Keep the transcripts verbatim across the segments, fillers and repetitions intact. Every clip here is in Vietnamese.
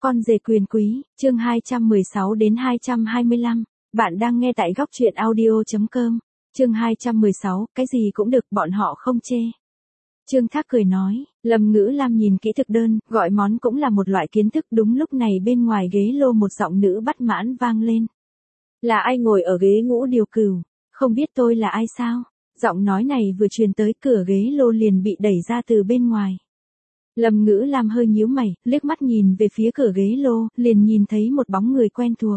Con rể quyền quý, chương hai trăm mười sáu đến hai trăm hai mươi lăm. Bạn đang nghe tại góc truyện audio chấm com. Chương hai trăm mười sáu, cái gì cũng được, bọn họ không chê. Trương Thác cười nói, Lâm Ngữ Lam nhìn kỹ thực đơn, gọi món cũng là một loại kiến thức. Đúng lúc này bên ngoài ghế lô một giọng nữ bất mãn vang lên. Là ai ngồi ở ghế ngũ điều cửu? Không biết tôi là ai sao? Giọng nói này vừa truyền tới, cửa ghế lô liền bị đẩy ra từ bên ngoài. Lâm Ngữ Lam hơi nhíu mày, liếc mắt nhìn về phía cửa ghế lô, liền nhìn thấy một bóng người quen thuộc.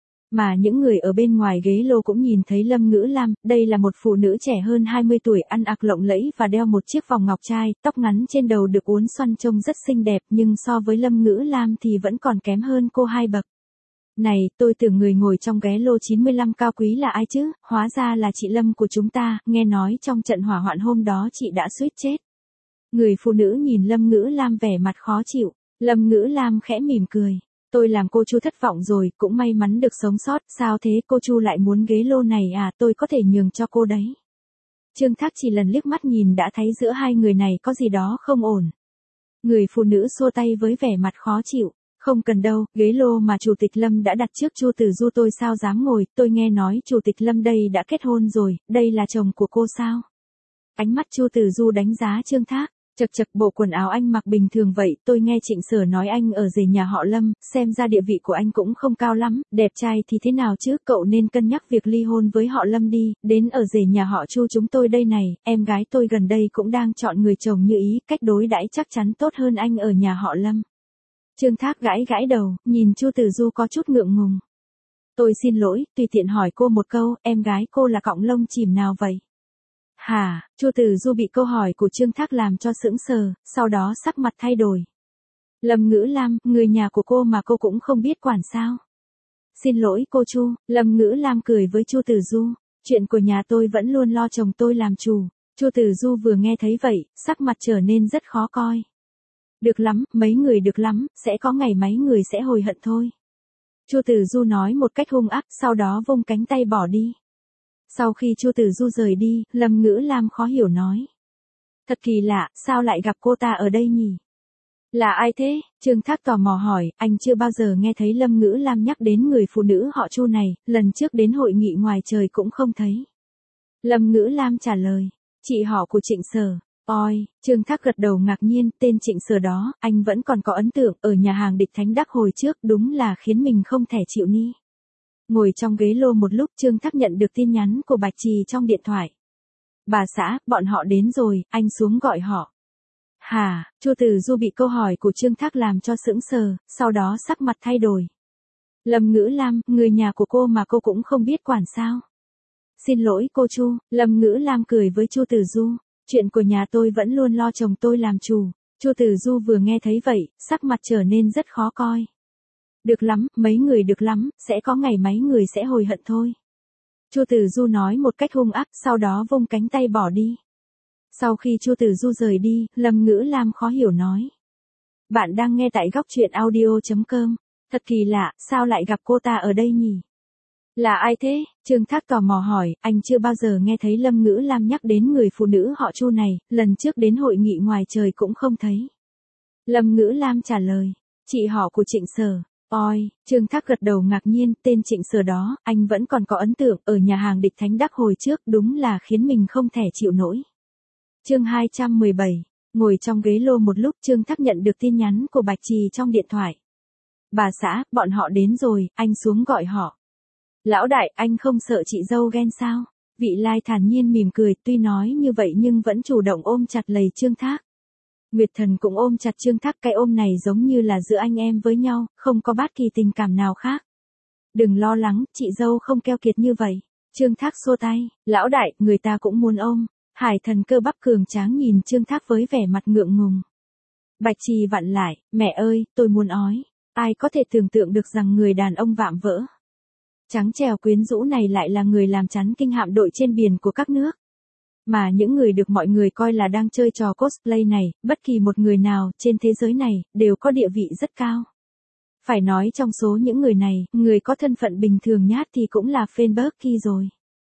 Mà những người ở bên ngoài ghế lô cũng nhìn thấy Lâm Ngữ Lam, đây là một phụ nữ trẻ hơn hai mươi tuổi, ăn mặc lộng lẫy và đeo một chiếc vòng ngọc trai, tóc ngắn trên đầu được uốn xoăn trông rất xinh đẹp, nhưng so với Lâm Ngữ Lam thì vẫn còn kém hơn cô hai bậc. Này, tôi tưởng người ngồi trong ghế lô chín mươi lăm cao quý là ai chứ, hóa ra là chị Lâm của chúng ta, nghe nói trong trận hỏa hoạn hôm đó chị đã suýt chết. Người phụ nữ nhìn Lâm Ngữ Lam vẻ mặt khó chịu, Lâm Ngữ Lam khẽ mỉm cười. Tôi làm cô Chu thất vọng rồi, cũng may mắn được sống sót, sao thế cô Chu lại muốn ghế lô này à, tôi có thể nhường cho cô đấy. Trương Thác chỉ lần liếc mắt nhìn đã thấy giữa hai người này có gì đó không ổn. Người phụ nữ xua tay với vẻ mặt khó chịu, không cần đâu, ghế lô mà Chủ tịch Lâm đã đặt trước Chu Tử Du tôi sao dám ngồi, tôi nghe nói Chủ tịch Lâm đây đã kết hôn rồi, đây là chồng của cô sao? Ánh mắt Chu Tử Du đánh giá Trương Thác. Chật chật, bộ quần áo anh mặc bình thường vậy, tôi nghe Trịnh Sở nói anh ở rể nhà họ Lâm, xem ra địa vị của anh cũng không cao lắm, đẹp trai thì thế nào chứ, cậu nên cân nhắc việc ly hôn với họ Lâm đi, đến ở rể nhà họ Chu chúng tôi đây này, em gái tôi gần đây cũng đang chọn người chồng như ý, cách đối đãi chắc chắn tốt hơn anh ở nhà họ Lâm. Trương Thác gãi gãi đầu, nhìn Chu Tử Du có chút ngượng ngùng. Tôi xin lỗi, tùy tiện hỏi cô một câu, em gái cô là cọng lông chìm nào vậy? Hả, Chu Tử Du bị câu hỏi của Trương Thác làm cho sững sờ, sau đó sắc mặt thay đổi. Lâm Ngữ Lam, người nhà của cô mà cô cũng không biết quản sao? Xin lỗi cô Chu, Lâm Ngữ Lam cười với Chu Tử Du, chuyện của nhà tôi vẫn luôn lo chồng tôi làm chủ. Chu Tử Du vừa nghe thấy vậy, sắc mặt trở nên rất khó coi. Được lắm, mấy người được lắm, sẽ có ngày mấy người sẽ hối hận thôi. Chu Tử Du nói một cách hung ác, sau đó vung cánh tay bỏ đi. Sau khi Chu Tử Du rời đi, Lâm Ngữ Lam khó hiểu nói. Thật kỳ lạ, sao lại gặp cô ta ở đây nhỉ? Là ai thế? Trương Thác tò mò hỏi, anh chưa bao giờ nghe thấy Lâm Ngữ Lam nhắc đến người phụ nữ họ Chu này, lần trước đến hội nghị ngoài trời cũng không thấy. Lâm Ngữ Lam trả lời, chị họ của Trịnh Sở. Ôi, Trương Thác gật đầu ngạc nhiên, tên Trịnh Sở đó, anh vẫn còn có ấn tượng, ở nhà hàng Địch Thánh Đắc hồi trước, đúng là khiến mình không thể chịu ni. Ngồi trong ghế lô một lúc, Trương Thác nhận được tin nhắn của Bạch Trì trong điện thoại. Bà xã, bọn họ đến rồi, anh xuống gọi họ. Hả, Chu Tử Du bị câu hỏi của Trương Thác làm cho sững sờ, sau đó sắc mặt thay đổi. Lâm Ngữ Lam, người nhà của cô mà cô cũng không biết quản sao? Xin lỗi cô Chu, Lâm Ngữ Lam cười với Chu Tử Du, chuyện của nhà tôi vẫn luôn lo chồng tôi làm chủ. Chu Tử Du vừa nghe thấy vậy, sắc mặt trở nên rất khó coi. Được lắm, mấy người được lắm, sẽ có ngày mấy người sẽ hối hận thôi. Chu Tử Du nói một cách hung ác, sau đó vung cánh tay bỏ đi. Sau khi Chu Tử Du rời đi, Lâm Ngữ Lam khó hiểu nói. Bạn đang nghe tại góc truyện audio chấm com. Thật kỳ lạ, sao lại gặp cô ta ở đây nhỉ? Là ai thế? Trương Thác tò mò hỏi, anh chưa bao giờ nghe thấy Lâm Ngữ Lam nhắc đến người phụ nữ họ Chu này, lần trước đến hội nghị ngoài trời cũng không thấy. Lâm Ngữ Lam trả lời, chị họ của Trịnh Sở. Ôi, Trương Thác gật đầu ngạc nhiên, tên Trịnh Sở đó, anh vẫn còn có ấn tượng, ở nhà hàng Địch Thánh Đắc hồi trước, đúng là khiến mình không thể chịu nổi. Chương hai trăm mười bảy, ngồi trong ghế lô một lúc, Trương Thác nhận được tin nhắn của Bạch Trì trong điện thoại. Bà xã, bọn họ đến rồi, anh xuống gọi họ. Lão đại, anh không sợ chị dâu ghen sao? Vị Lai thản nhiên mỉm cười, tuy nói như vậy nhưng vẫn chủ động ôm chặt lấy Trương Thác. Nguyệt Thần cũng ôm chặt Trương Thác, cái ôm này giống như là giữa anh em với nhau, không có bất kỳ tình cảm nào khác. Đừng lo lắng, chị dâu không keo kiệt như vậy. Trương Thác xua tay, lão đại, người ta cũng muốn ôm. Hải Thần cơ bắp cường tráng nhìn Trương Thác với vẻ mặt ngượng ngùng. Bạch Trì vặn lại, mẹ ơi, tôi muốn ói. Ai có thể tưởng tượng được rằng người đàn ông vạm vỡ, trắng trẻo quyến rũ này lại là người làm chắn kinh hạm đội trên biển của các nước. Mà những người được mọi người coi là đang chơi trò cosplay này, bất kỳ một người nào trên thế giới này, đều có địa vị rất cao. Phải nói trong số những người này, người có thân phận bình thường nhát thì cũng là Fanberky rồi.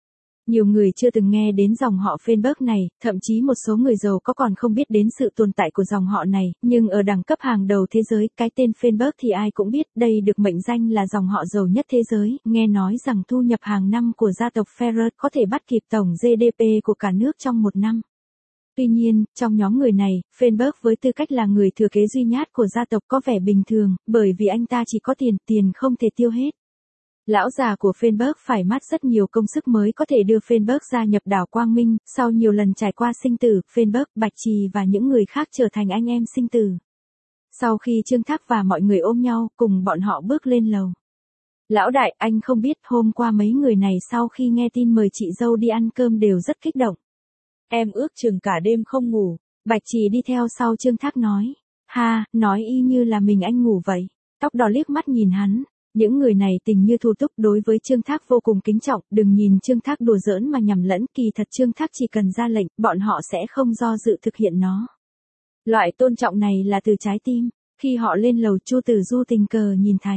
Nhiều người chưa từng nghe đến dòng họ Feinberg này, thậm chí một số người giàu có còn không biết đến sự tồn tại của dòng họ này, nhưng ở đẳng cấp hàng đầu thế giới, cái tên Feinberg thì ai cũng biết, đây được mệnh danh là dòng họ giàu nhất thế giới, nghe nói rằng thu nhập hàng năm của gia tộc Ferrer có thể bắt kịp tổng giê đê pê của cả nước trong một năm. Tuy nhiên, trong nhóm người này, Feinberg với tư cách là người thừa kế duy nhất của gia tộc có vẻ bình thường, bởi vì anh ta chỉ có tiền, tiền không thể tiêu hết. Lão già của Feinberg phải mất rất nhiều công sức mới có thể đưa Feinberg gia nhập đảo Quang Minh, sau nhiều lần trải qua sinh tử, Feinberg, Bạch Trì và những người khác trở thành anh em sinh tử. Sau khi Trương Thác và mọi người ôm nhau, cùng bọn họ bước lên lầu. Lão đại, anh không biết, hôm qua mấy người này sau khi nghe tin mời chị dâu đi ăn cơm đều rất kích động. Em ước chừng cả đêm không ngủ. Bạch Trì đi theo sau Trương Thác nói. Ha, nói y như là mình anh ngủ vậy. Tóc đỏ liếc mắt nhìn hắn. Những người này tình như thủ túc, đối với Trương Thác vô cùng kính trọng, đừng nhìn Trương Thác đùa giỡn mà nhầm lẫn, kỳ thật Trương Thác chỉ cần ra lệnh, bọn họ sẽ không do dự thực hiện nó. Loại tôn trọng này là từ trái tim. Khi họ lên lầu, Chu Tử Du tình cờ nhìn thấy.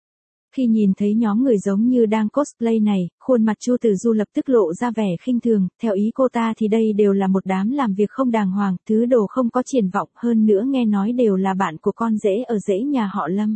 Khi nhìn thấy nhóm người giống như đang cosplay này, khuôn mặt Chu Tử Du lập tức lộ ra vẻ khinh thường, theo ý cô ta thì đây đều là một đám làm việc không đàng hoàng, thứ đồ không có triển vọng, hơn nữa nghe nói đều là bạn của con rể ở rễ nhà họ Lâm.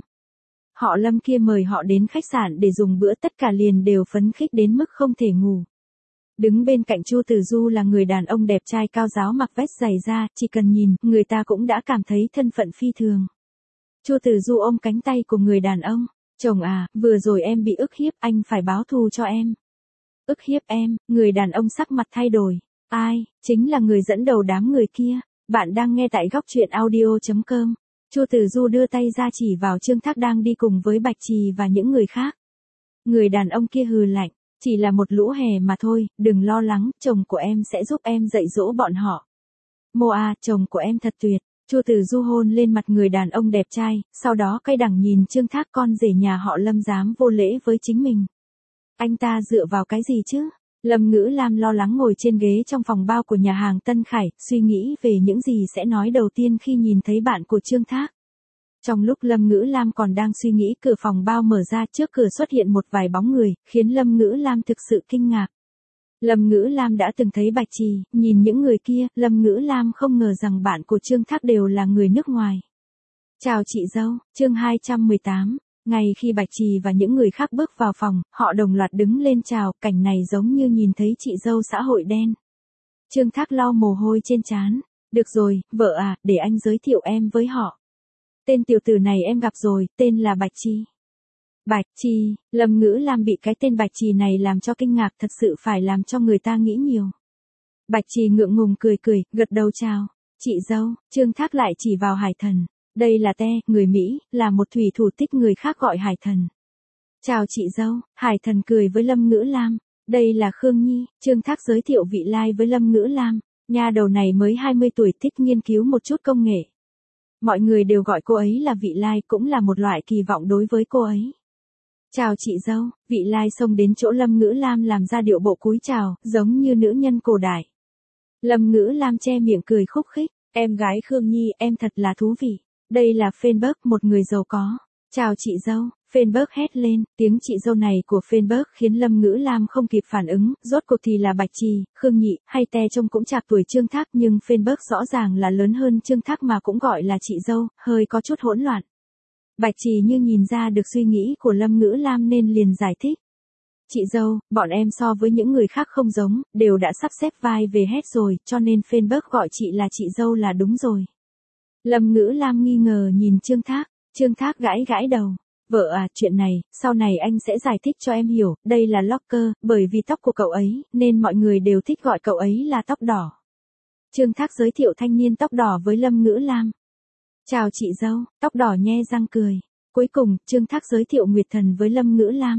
Họ Lâm kia mời họ đến khách sạn để dùng bữa, tất cả liền đều phấn khích đến mức không thể ngủ. Đứng bên cạnh Chu Tử Du là người đàn ông đẹp trai cao ráo mặc vest dày da, chỉ cần nhìn, người ta cũng đã cảm thấy thân phận phi thường. Chu Tử Du ôm cánh tay của người đàn ông. Chồng à, vừa rồi em bị ức hiếp, anh phải báo thù cho em. Ức hiếp em, người đàn ông sắc mặt thay đổi. Ai, chính là người dẫn đầu đám người kia. Bạn đang nghe tại góc truyện audio chấm com. Chu Tử Du đưa tay ra chỉ vào Trương Thác đang đi cùng với Bạch Trì và những người khác. Người đàn ông kia hừ lạnh, chỉ là một lũ hề mà thôi, đừng lo lắng, chồng của em sẽ giúp em dạy dỗ bọn họ. Mô à, chồng của em thật tuyệt. Chu Tử Du hôn lên mặt người đàn ông đẹp trai, sau đó cay đắng nhìn Trương Thác, con rể nhà họ Lâm dám vô lễ với chính mình. Anh ta dựa vào cái gì chứ? Lâm Ngữ Lam lo lắng ngồi trên ghế trong phòng bao của nhà hàng Tân Khải, suy nghĩ về những gì sẽ nói đầu tiên khi nhìn thấy bạn của Trương Thác. Trong lúc Lâm Ngữ Lam còn đang suy nghĩ, cửa phòng bao mở ra, trước cửa xuất hiện một vài bóng người, khiến Lâm Ngữ Lam thực sự kinh ngạc. Lâm Ngữ Lam đã từng thấy Bạch Trì, nhìn những người kia, Lâm Ngữ Lam không ngờ rằng bạn của Trương Thác đều là người nước ngoài. Chào chị dâu, chương hai trăm mười tám. Ngay khi Bạch Trì và những người khác bước vào phòng, họ đồng loạt đứng lên chào, cảnh này giống như nhìn thấy chị dâu xã hội đen. Trương Thác lau mồ hôi trên trán. Được rồi, vợ à, để anh giới thiệu em với họ. Tên tiểu tử này em gặp rồi, tên là Bạch Trì. Bạch Trì, Lâm Ngữ Lam bị cái tên Bạch Trì này làm cho kinh ngạc, thật sự phải làm cho người ta nghĩ nhiều. Bạch Trì ngượng ngùng cười cười, gật đầu chào. Chị dâu, Trương Thác lại chỉ vào Hải Thần. Đây là Te, người Mỹ, là một thủy thủ tích người khác gọi Hải Thần. Chào chị dâu, Hải Thần cười với Lâm Ngữ Lam. Đây là Khương Nhi, Trương Thác giới thiệu vị lai với Lâm Ngữ Lam. Nha đầu này mới hai mươi tuổi, thích nghiên cứu một chút công nghệ. Mọi người đều gọi cô ấy là vị lai, cũng là một loại kỳ vọng đối với cô ấy. Chào chị dâu, vị lai xông đến chỗ Lâm Ngữ Lam làm ra điệu bộ cúi chào, giống như nữ nhân cổ đại. Lâm Ngữ Lam che miệng cười khúc khích, em gái Khương Nhi, em thật là thú vị. Đây là Feinberg, một người giàu có. Chào chị dâu, Feinberg hét lên, tiếng chị dâu này của Feinberg khiến Lâm Ngữ Lam không kịp phản ứng, rốt cuộc thì là Bạch Trì, Khương Nhị, hay Te trông cũng chạc tuổi Trương Thác, nhưng Feinberg rõ ràng là lớn hơn Trương Thác mà cũng gọi là chị dâu, hơi có chút hỗn loạn. Bạch Trì như nhìn ra được suy nghĩ của Lâm Ngữ Lam nên liền giải thích. Chị dâu, bọn em so với những người khác không giống, đều đã sắp xếp vai về hết rồi, cho nên Feinberg gọi chị là chị dâu là đúng rồi. Lâm Ngữ Lam nghi ngờ nhìn Trương Thác, Trương Thác gãi gãi đầu. Vợ à, chuyện này, sau này anh sẽ giải thích cho em hiểu, đây là Locker, bởi vì tóc của cậu ấy, nên mọi người đều thích gọi cậu ấy là tóc đỏ. Trương Thác giới thiệu thanh niên tóc đỏ với Lâm Ngữ Lam. Chào chị dâu, tóc đỏ nhe răng cười. Cuối cùng, Trương Thác giới thiệu Nguyệt Thần với Lâm Ngữ Lam.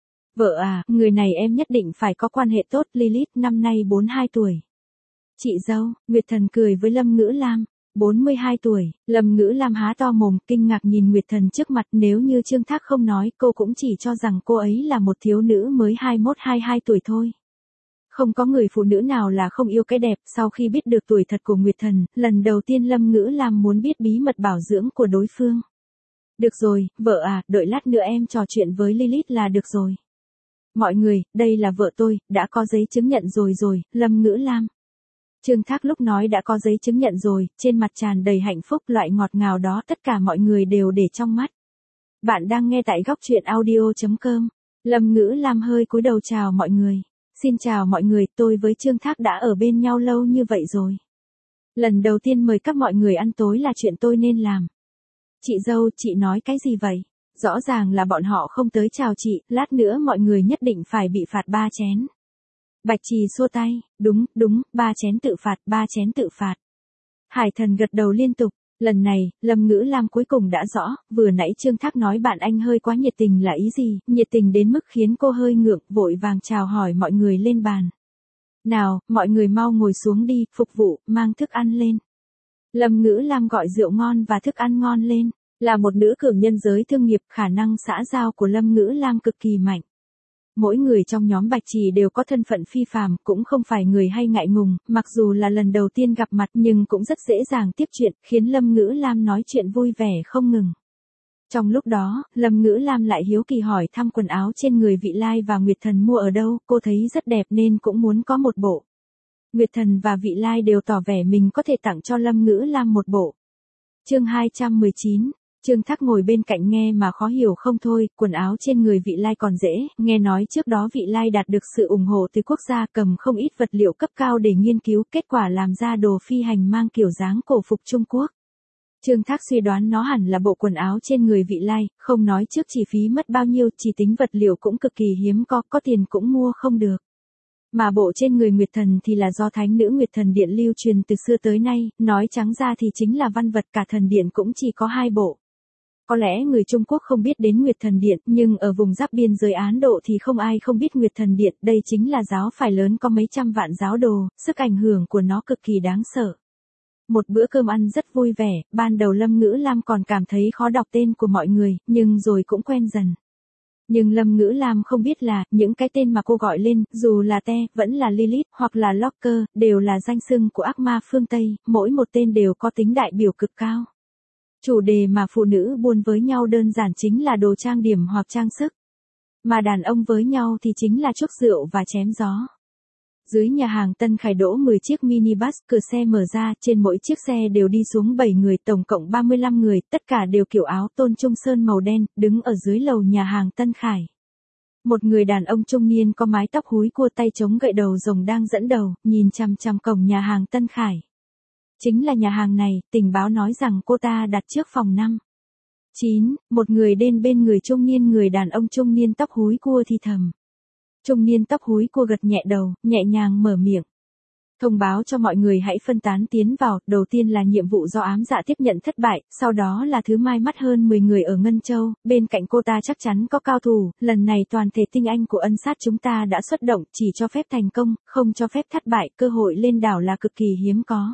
Vợ à, người này em nhất định phải có quan hệ tốt, Lilith, năm nay bốn mươi hai tuổi. Chị dâu, Nguyệt Thần cười với Lâm Ngữ Lam. bốn mươi hai tuổi, Lâm Ngữ Lam há to mồm, kinh ngạc nhìn Nguyệt Thần trước mặt, nếu như Trương Thác không nói, cô cũng chỉ cho rằng cô ấy là một thiếu nữ mới hai mươi mốt hai mươi hai tuổi thôi. Không có người phụ nữ nào là không yêu cái đẹp, sau khi biết được tuổi thật của Nguyệt Thần, lần đầu tiên Lâm Ngữ Lam muốn biết bí mật bảo dưỡng của đối phương. Được rồi, vợ à, đợi lát nữa em trò chuyện với Lilith là được rồi. Mọi người, đây là vợ tôi, đã có giấy chứng nhận rồi rồi, Lâm Ngữ Lam. Trương Thác lúc nói đã có giấy chứng nhận rồi, trên mặt tràn đầy hạnh phúc, loại ngọt ngào đó tất cả mọi người đều để trong mắt. Bạn đang nghe tại góc truyện audio chấm com. Lâm Ngữ Lam hơi cúi đầu chào mọi người. Xin chào mọi người, tôi với Trương Thác đã ở bên nhau lâu như vậy rồi. Lần đầu tiên mời các mọi người ăn tối là chuyện tôi nên làm. Chị dâu, chị nói cái gì vậy? Rõ ràng là bọn họ không tới chào chị, lát nữa mọi người nhất định phải bị phạt ba chén. Bạch Trì xua tay, đúng, đúng, ba chén tự phạt, ba chén tự phạt. Hải Thần gật đầu liên tục, lần này, Lâm Ngữ Lam cuối cùng đã rõ, vừa nãy Trương Thác nói bạn anh hơi quá nhiệt tình là ý gì, nhiệt tình đến mức khiến cô hơi ngượng, vội vàng chào hỏi mọi người lên bàn. Nào, mọi người mau ngồi xuống đi, phục vụ, mang thức ăn lên. Lâm Ngữ Lam gọi rượu ngon và thức ăn ngon lên. Là một nữ cường nhân giới thương nghiệp, khả năng xã giao của Lâm Ngữ Lam cực kỳ mạnh. Mỗi người trong nhóm Bạch Trì đều có thân phận phi phàm, cũng không phải người hay ngại ngùng, mặc dù là lần đầu tiên gặp mặt nhưng cũng rất dễ dàng tiếp chuyện, khiến Lâm Ngữ Lam nói chuyện vui vẻ không ngừng. Trong lúc đó, Lâm Ngữ Lam lại hiếu kỳ hỏi thăm quần áo trên người Vị Lai và Nguyệt Thần mua ở đâu, cô thấy rất đẹp nên cũng muốn có một bộ. Nguyệt Thần và Vị Lai đều tỏ vẻ mình có thể tặng cho Lâm Ngữ Lam một bộ. Chương hai trăm mười chín. Trương Thác ngồi bên cạnh nghe mà khó hiểu không thôi, quần áo trên người Vị Lai còn dễ, nghe nói trước đó Vị Lai đạt được sự ủng hộ từ quốc gia, cầm không ít vật liệu cấp cao để nghiên cứu, kết quả làm ra đồ phi hành mang kiểu dáng cổ phục Trung Quốc. Trương Thác suy đoán nó hẳn là bộ quần áo trên người Vị Lai, không nói trước chi phí mất bao nhiêu, chỉ tính vật liệu cũng cực kỳ hiếm có, có tiền cũng mua không được. Mà bộ trên người Nguyệt Thần thì là do Thánh nữ Nguyệt Thần Điện lưu truyền từ xưa tới nay, nói trắng ra thì chính là văn vật, cả thần điện cũng chỉ có hai bộ. Có lẽ người Trung Quốc không biết đến Nguyệt Thần Điện, nhưng ở vùng giáp biên giới Ấn Độ thì không ai không biết Nguyệt Thần Điện, đây chính là giáo phái lớn có mấy trăm vạn giáo đồ, sức ảnh hưởng của nó cực kỳ đáng sợ. Một bữa cơm ăn rất vui vẻ, ban đầu Lâm Ngữ Lam còn cảm thấy khó đọc tên của mọi người, nhưng rồi cũng quen dần. Nhưng Lâm Ngữ Lam không biết là, những cái tên mà cô gọi lên, dù là Te, vẫn là Lilith, hoặc là Locker, đều là danh xưng của ác ma phương Tây, mỗi một tên đều có tính đại biểu cực cao. Chủ đề mà phụ nữ buôn với nhau đơn giản chính là đồ trang điểm hoặc trang sức. Mà đàn ông với nhau thì chính là chuốc rượu và chém gió. Dưới nhà hàng Tân Khải đỗ mười chiếc minibus, cửa xe mở ra, trên mỗi chiếc xe đều đi xuống bảy người, tổng cộng ba mươi lăm người, tất cả đều kiểu áo tôn trung sơn màu đen, đứng ở dưới lầu nhà hàng Tân Khải. Một người đàn ông trung niên có mái tóc húi cua, tay chống gậy đầu rồng đang dẫn đầu, nhìn chằm chằm cổng nhà hàng Tân Khải. Chính là nhà hàng này, tình báo nói rằng cô ta đặt trước phòng năm. chín, một người đến bên người trung niên, người đàn ông trung niên tóc húi cua thì thầm. Trung niên tóc húi cua gật nhẹ đầu, nhẹ nhàng mở miệng. Thông báo cho mọi người hãy phân tán tiến vào, đầu tiên là nhiệm vụ do ám dạ tiếp nhận thất bại, sau đó là thứ mai mắt hơn mười người ở Ngân Châu, bên cạnh cô ta chắc chắn có cao thủ, lần này toàn thể tinh anh của ân sát chúng ta đã xuất động, chỉ cho phép thành công, không cho phép thất bại, cơ hội lên đảo là cực kỳ hiếm có.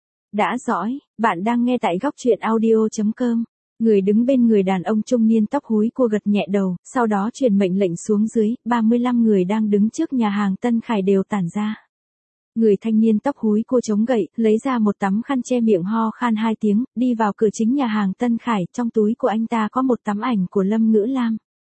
Đã dõi, bạn đang nghe tại góc truyện audio chấm com. Người đứng bên người đàn ông trung niên tóc húi cua gật nhẹ đầu, sau đó truyền mệnh lệnh xuống dưới, ba mươi lăm người đang đứng trước nhà hàng Tân Khải đều tản ra. Người thanh niên tóc húi cua chống gậy, lấy ra một tấm khăn che miệng ho khan hai tiếng, đi vào cửa chính nhà hàng Tân Khải, trong túi của anh ta có một tấm ảnh của Lâm Ngữ Lam.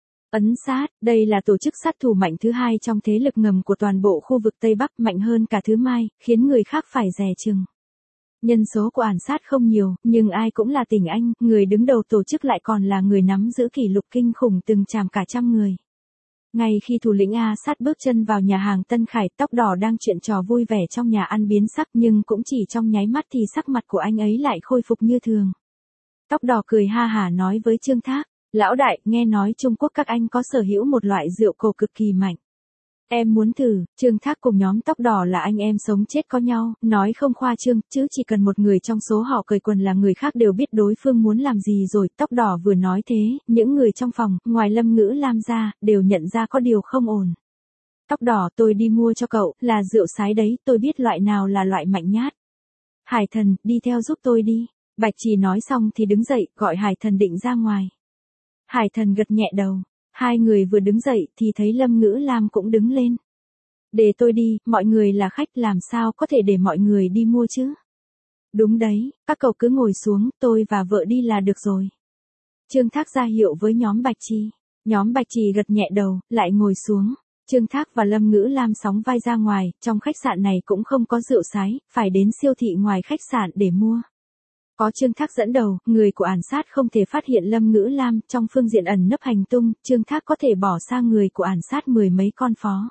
Ấn sát, đây là tổ chức sát thủ mạnh thứ hai trong thế lực ngầm của toàn bộ khu vực Tây Bắc, mạnh hơn cả thứ Mai, khiến người khác phải dè chừng. Nhân số của ản sát không nhiều, nhưng ai cũng là tình anh, người đứng đầu tổ chức lại còn là người nắm giữ kỷ lục kinh khủng từng chàm cả trăm người. Ngay khi thủ lĩnh A sát bước chân vào nhà hàng Tân Khải, tóc đỏ đang chuyện trò vui vẻ trong nhà ăn biến sắc, nhưng cũng chỉ trong nháy mắt thì sắc mặt của anh ấy lại khôi phục như thường. Tóc đỏ cười ha hả nói với Trương Thác, lão đại, nghe nói Trung Quốc các anh có sở hữu một loại rượu cổ cực kỳ mạnh. Em muốn thử. Trương Thác cùng nhóm tóc đỏ là anh em sống chết có nhau, nói không khoa trương, chứ chỉ cần một người trong số họ cởi quần là người khác đều biết đối phương muốn làm gì rồi. Tóc đỏ vừa nói thế, những người trong phòng, ngoài Lâm Ngữ Lam ra, đều nhận ra có điều không ổn. Tóc đỏ, tôi đi mua cho cậu, là rượu sái đấy, tôi biết loại nào là loại mạnh nhát. Hải Thần, đi theo giúp tôi đi. Bạch Trì nói xong thì đứng dậy, gọi Hải Thần định ra ngoài. Hải Thần gật nhẹ đầu. Hai người vừa đứng dậy thì thấy Lâm Ngữ Lam cũng đứng lên. Để tôi đi, mọi người là khách, làm sao có thể để mọi người đi mua chứ? Đúng đấy, các cậu cứ ngồi xuống, tôi và vợ đi là được rồi. Trương Thác ra hiệu với nhóm Bạch Trì. Nhóm Bạch Trì gật nhẹ đầu, lại ngồi xuống. Trương Thác và Lâm Ngữ Lam sóng vai ra ngoài, trong khách sạn này cũng không có rượu sái, phải đến siêu thị ngoài khách sạn để mua. Có Trương Thác dẫn đầu, người của ản sát không thể phát hiện Lâm Ngữ Lam, trong phương diện ẩn nấp hành tung, Trương Thác có thể bỏ xa người của ản sát mười mấy con phó.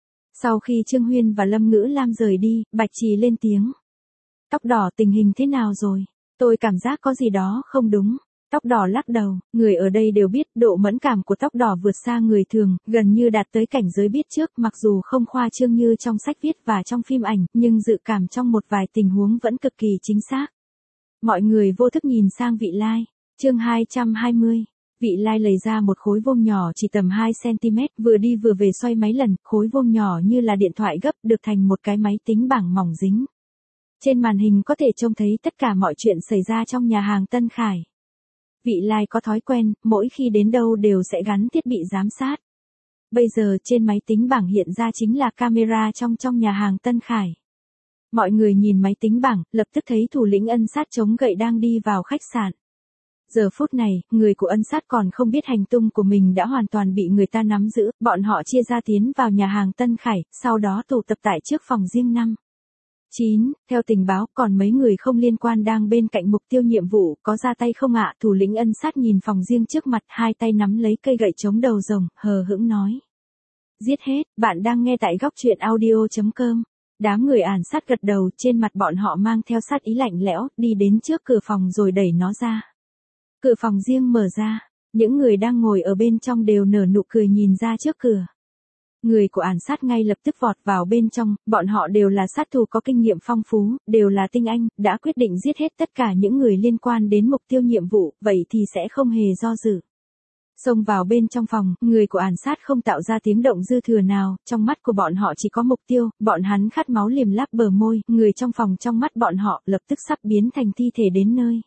Sau khi Trương Huyên và Lâm Ngữ Lam rời đi, Bạch Trì lên tiếng. Tóc đỏ tình hình thế nào rồi? Tôi cảm giác có gì đó không đúng. Tóc đỏ lắc đầu, người ở đây đều biết độ mẫn cảm của tóc đỏ vượt xa người thường, gần như đạt tới cảnh giới biết trước, mặc dù không khoa trương như trong sách viết và trong phim ảnh, nhưng dự cảm trong một vài tình huống vẫn cực kỳ chính xác. Mọi người vô thức nhìn sang Vị Lai. Chương hai trăm hai mươi. Vị Lai lấy ra một khối vuông nhỏ chỉ tầm hai xăng-ti-mét, vừa đi vừa về xoay mấy lần, khối vuông nhỏ như là điện thoại gấp được thành một cái máy tính bảng mỏng dính. Trên màn hình có thể trông thấy tất cả mọi chuyện xảy ra trong nhà hàng Tân Khải. Vị Lai có thói quen, mỗi khi đến đâu đều sẽ gắn thiết bị giám sát. Bây giờ trên máy tính bảng hiện ra chính là camera trong trong nhà hàng Tân Khải. Mọi người nhìn máy tính bảng, lập tức thấy thủ lĩnh ân sát chống gậy đang đi vào khách sạn. Giờ phút này, người của ân sát còn không biết hành tung của mình đã hoàn toàn bị người ta nắm giữ, bọn họ chia ra tiến vào nhà hàng Tân Khải, sau đó tụ tập tại trước phòng riêng năm. chín. Theo tình báo, còn mấy người không liên quan đang bên cạnh mục tiêu nhiệm vụ, có ra tay không ạ? Thủ lĩnh ân sát nhìn phòng riêng trước mặt, hai tay nắm lấy cây gậy chống đầu rồng, hờ hững nói. Giết hết, bạn đang nghe tại góc truyện audio chấm com. Đám người ản sát gật đầu, trên mặt bọn họ mang theo sát ý lạnh lẽo, đi đến trước cửa phòng rồi đẩy nó ra. Cửa phòng riêng mở ra, những người đang ngồi ở bên trong đều nở nụ cười nhìn ra trước cửa. Người của ản sát ngay lập tức vọt vào bên trong, bọn họ đều là sát thủ có kinh nghiệm phong phú, đều là tinh anh, đã quyết định giết hết tất cả những người liên quan đến mục tiêu nhiệm vụ, vậy thì sẽ không hề do dự. Xông vào bên trong phòng, người của ản sát không tạo ra tiếng động dư thừa nào, trong mắt của bọn họ chỉ có mục tiêu, bọn hắn khát máu liềm láp bờ môi, người trong phòng trong mắt bọn họ lập tức sắp biến thành thi thể đến nơi.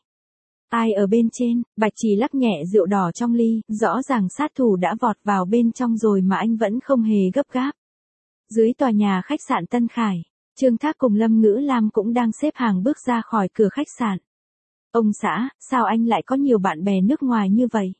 Ai ở bên trên? Bạch Trì lắc nhẹ rượu đỏ trong ly, rõ ràng sát thủ đã vọt vào bên trong rồi mà anh vẫn không hề gấp gáp. Dưới tòa nhà khách sạn Tân Khải, Trương Thác cùng Lâm Ngữ Lam cũng đang xếp hàng bước ra khỏi cửa khách sạn. Ông xã, sao anh lại có nhiều bạn bè nước ngoài như vậy?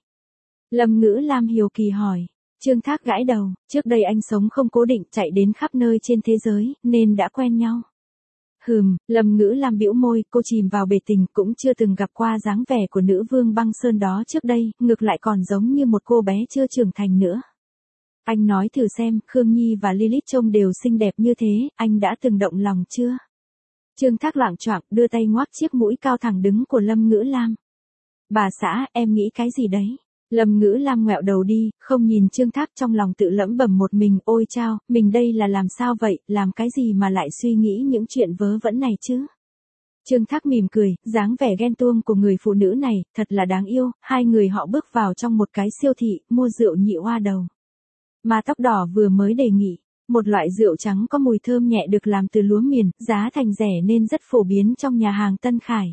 Lâm Ngữ Lam hiếu kỳ hỏi. Trương Thác gãi đầu, trước đây anh sống không cố định, chạy đến khắp nơi trên thế giới, nên đã quen nhau. Hừm, Lâm Ngữ Lam bĩu môi, cô chìm vào bể tình, cũng chưa từng gặp qua dáng vẻ của nữ vương băng sơn đó trước đây, ngược lại còn giống như một cô bé chưa trưởng thành nữa. Anh nói thử xem, Khương Nhi và Lilith trông đều xinh đẹp như thế, anh đã từng động lòng chưa? Trương Thác loạng choạng, đưa tay ngoác chiếc mũi cao thẳng đứng của Lâm Ngữ Lam. Bà xã, em nghĩ cái gì đấy? Lâm Ngữ Lam ngoẹo đầu đi, không nhìn Trương Thác, trong lòng tự lẩm bẩm một mình, ôi chao, mình đây là làm sao vậy, làm cái gì mà lại suy nghĩ những chuyện vớ vẩn này chứ? Trương Thác mỉm cười, dáng vẻ ghen tuông của người phụ nữ này, thật là đáng yêu, hai người họ bước vào trong một cái siêu thị, mua rượu nhị oa đầu. Mà tóc đỏ vừa mới đề nghị, một loại rượu trắng có mùi thơm nhẹ được làm từ lúa miền, giá thành rẻ nên rất phổ biến trong nhà hàng Tân Khải.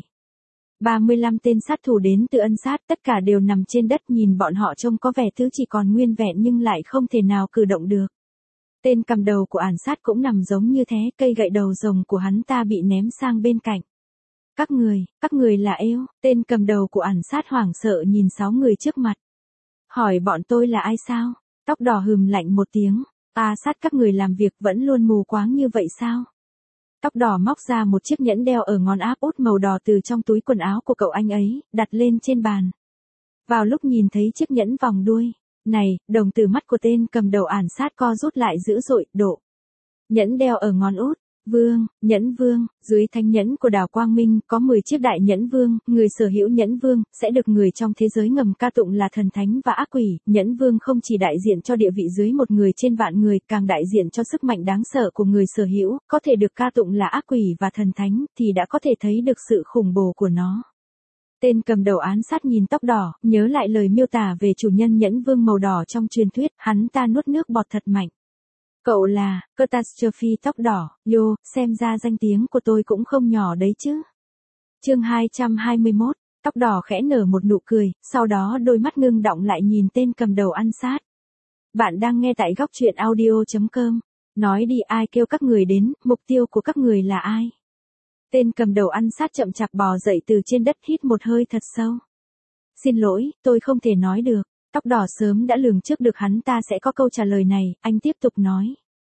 ba mươi lăm tên sát thủ đến từ ân sát, tất cả đều nằm trên đất, nhìn bọn họ trông có vẻ thứ chỉ còn nguyên vẹn nhưng lại không thể nào cử động được. Tên cầm đầu của ản sát cũng nằm giống như thế, cây gậy đầu rồng của hắn ta bị ném sang bên cạnh. Các người, các người là êu, tên cầm đầu của ản sát hoảng sợ nhìn sáu người trước mặt. Hỏi bọn tôi là ai sao? Tóc đỏ hừm lạnh một tiếng, ta sát các người làm việc vẫn luôn mù quáng như vậy sao? Tóc đỏ móc ra một chiếc nhẫn đeo ở ngón áp út màu đỏ từ trong túi quần áo của cậu anh ấy, đặt lên trên bàn. Vào lúc nhìn thấy chiếc nhẫn vòng đuôi, này, đồng tử mắt của tên cầm đầu ản sát co rút lại dữ dội, độ. Nhẫn đeo ở ngón út, vương, nhẫn vương, dưới thanh nhẫn của đào Quang Minh có mười chiếc đại nhẫn vương, người sở hữu nhẫn vương, sẽ được người trong thế giới ngầm ca tụng là thần thánh và ác quỷ. Nhẫn vương không chỉ đại diện cho địa vị dưới một người trên vạn người, càng đại diện cho sức mạnh đáng sợ của người sở hữu, có thể được ca tụng là ác quỷ và thần thánh, thì đã có thể thấy được sự khủng bố của nó. Tên cầm đầu án sát nhìn tóc đỏ, nhớ lại lời miêu tả về chủ nhân nhẫn vương màu đỏ trong truyền thuyết, hắn ta nuốt nước bọt thật mạnh. Cậu là, Catastrophe tóc đỏ, yo, xem ra danh tiếng của tôi cũng không nhỏ đấy chứ. Chương hai trăm hai mươi mốt, tóc đỏ khẽ nở một nụ cười, sau đó đôi mắt ngưng đọng lại nhìn tên cầm đầu ăn sát. Bạn đang nghe tại góc truyện audio chấm com. Nói đi, ai kêu các người đến, mục tiêu của các người là ai? Tên cầm đầu ăn sát chậm chạp bò dậy từ trên đất, hít một hơi thật sâu. Xin lỗi, tôi không thể nói được. Tóc đỏ sớm đã lường trước được hắn ta sẽ có câu trả lời này, anh tiếp tục nói.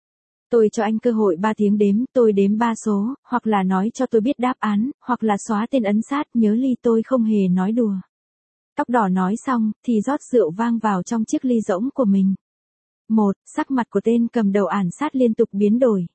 Tôi cho anh cơ hội ba tiếng đếm, tôi đếm ba số, hoặc là nói cho tôi biết đáp án, hoặc là xóa tên ấn sát, nhớ ly tôi không hề nói đùa. Tóc đỏ nói xong, thì rót rượu vang vào trong chiếc ly rỗng của mình. Một, sắc mặt của tên cầm đầu ản sát liên tục biến đổi.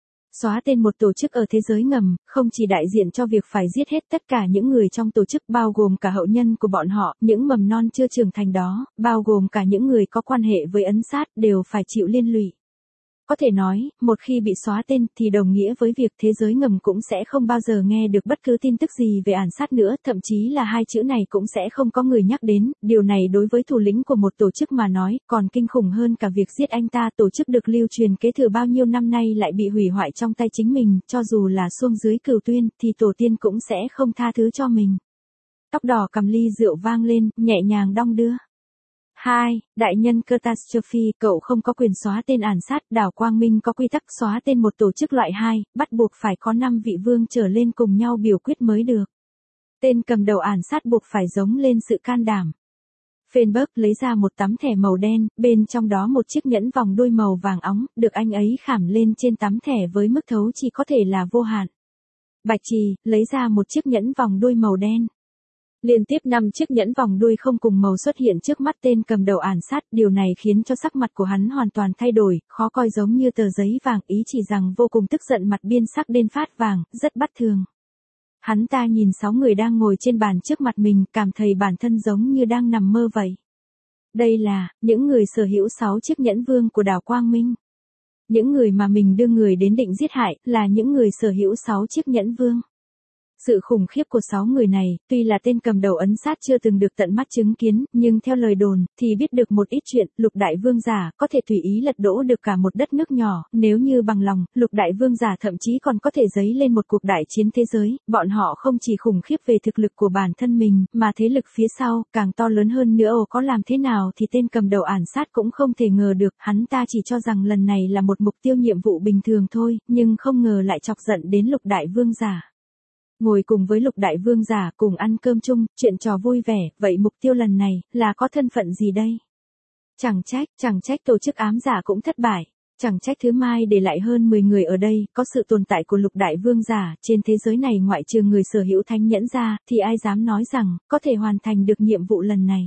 Xóa tên một tổ chức ở thế giới ngầm, không chỉ đại diện cho việc phải giết hết tất cả những người trong tổ chức bao gồm cả hậu nhân của bọn họ, những mầm non chưa trưởng thành đó, bao gồm cả những người có quan hệ với ấn sát đều phải chịu liên lụy. Có thể nói, một khi bị xóa tên thì đồng nghĩa với việc thế giới ngầm cũng sẽ không bao giờ nghe được bất cứ tin tức gì về ản sát nữa, thậm chí là hai chữ này cũng sẽ không có người nhắc đến, điều này đối với thủ lĩnh của một tổ chức mà nói, còn kinh khủng hơn cả việc giết anh ta. Tổ chức được lưu truyền kế thừa bao nhiêu năm nay lại bị hủy hoại trong tay chính mình, cho dù là xuông dưới cửu tuyên, thì tổ tiên cũng sẽ không tha thứ cho mình. Tóc đỏ cầm ly rượu vang lên, nhẹ nhàng đong đưa. Hai, đại nhân Catastrophe, cậu không có quyền xóa tên ản sát, đảo Quang Minh có quy tắc xóa tên một tổ chức loại hai, bắt buộc phải có năm vị vương trở lên cùng nhau biểu quyết mới được. Tên cầm đầu ản sát buộc phải giống lên sự can đảm. Fenberg lấy ra một tấm thẻ màu đen, bên trong đó một chiếc nhẫn vòng đuôi màu vàng óng, được anh ấy khảm lên trên tấm thẻ với mức thấu chỉ có thể là vô hạn. Bạch Trì, lấy ra một chiếc nhẫn vòng đuôi màu đen. Liên tiếp năm chiếc nhẫn vòng đuôi không cùng màu xuất hiện trước mắt tên cầm đầu ản sát, điều này khiến cho sắc mặt của hắn hoàn toàn thay đổi, khó coi giống như tờ giấy vàng, ý chỉ rằng vô cùng tức giận, mặt biên sắc đen phát vàng, rất bất thường. Hắn ta nhìn sáu người đang ngồi trên bàn trước mặt mình, cảm thấy bản thân giống như đang nằm mơ vậy. Đây là, những người sở hữu sáu chiếc nhẫn vương của đảo Quang Minh. Những người mà mình đưa người đến định giết hại, là những người sở hữu sáu chiếc nhẫn vương. Sự khủng khiếp của sáu người này, tuy là tên cầm đầu ấn sát chưa từng được tận mắt chứng kiến, nhưng theo lời đồn, thì biết được một ít chuyện, lục đại vương giả, có thể tùy ý lật đổ được cả một đất nước nhỏ, nếu như bằng lòng, lục đại vương giả thậm chí còn có thể dấy lên một cuộc đại chiến thế giới, bọn họ không chỉ khủng khiếp về thực lực của bản thân mình, mà thế lực phía sau, càng to lớn hơn nữa. Ồ, có làm thế nào thì tên cầm đầu ản sát cũng không thể ngờ được, hắn ta chỉ cho rằng lần này là một mục tiêu nhiệm vụ bình thường thôi, nhưng không ngờ lại chọc giận đến lục đại vương giả. Ngồi cùng với lục đại vương giả cùng ăn cơm chung, chuyện trò vui vẻ, vậy mục tiêu lần này, là có thân phận gì đây? Chẳng trách, chẳng trách tổ chức ám giả cũng thất bại. Chẳng trách thứ mai để lại hơn mười người ở đây, có sự tồn tại của lục đại vương giả, trên thế giới này ngoại trừ người sở hữu thánh nhẫn ra, thì ai dám nói rằng, có thể hoàn thành được nhiệm vụ lần này.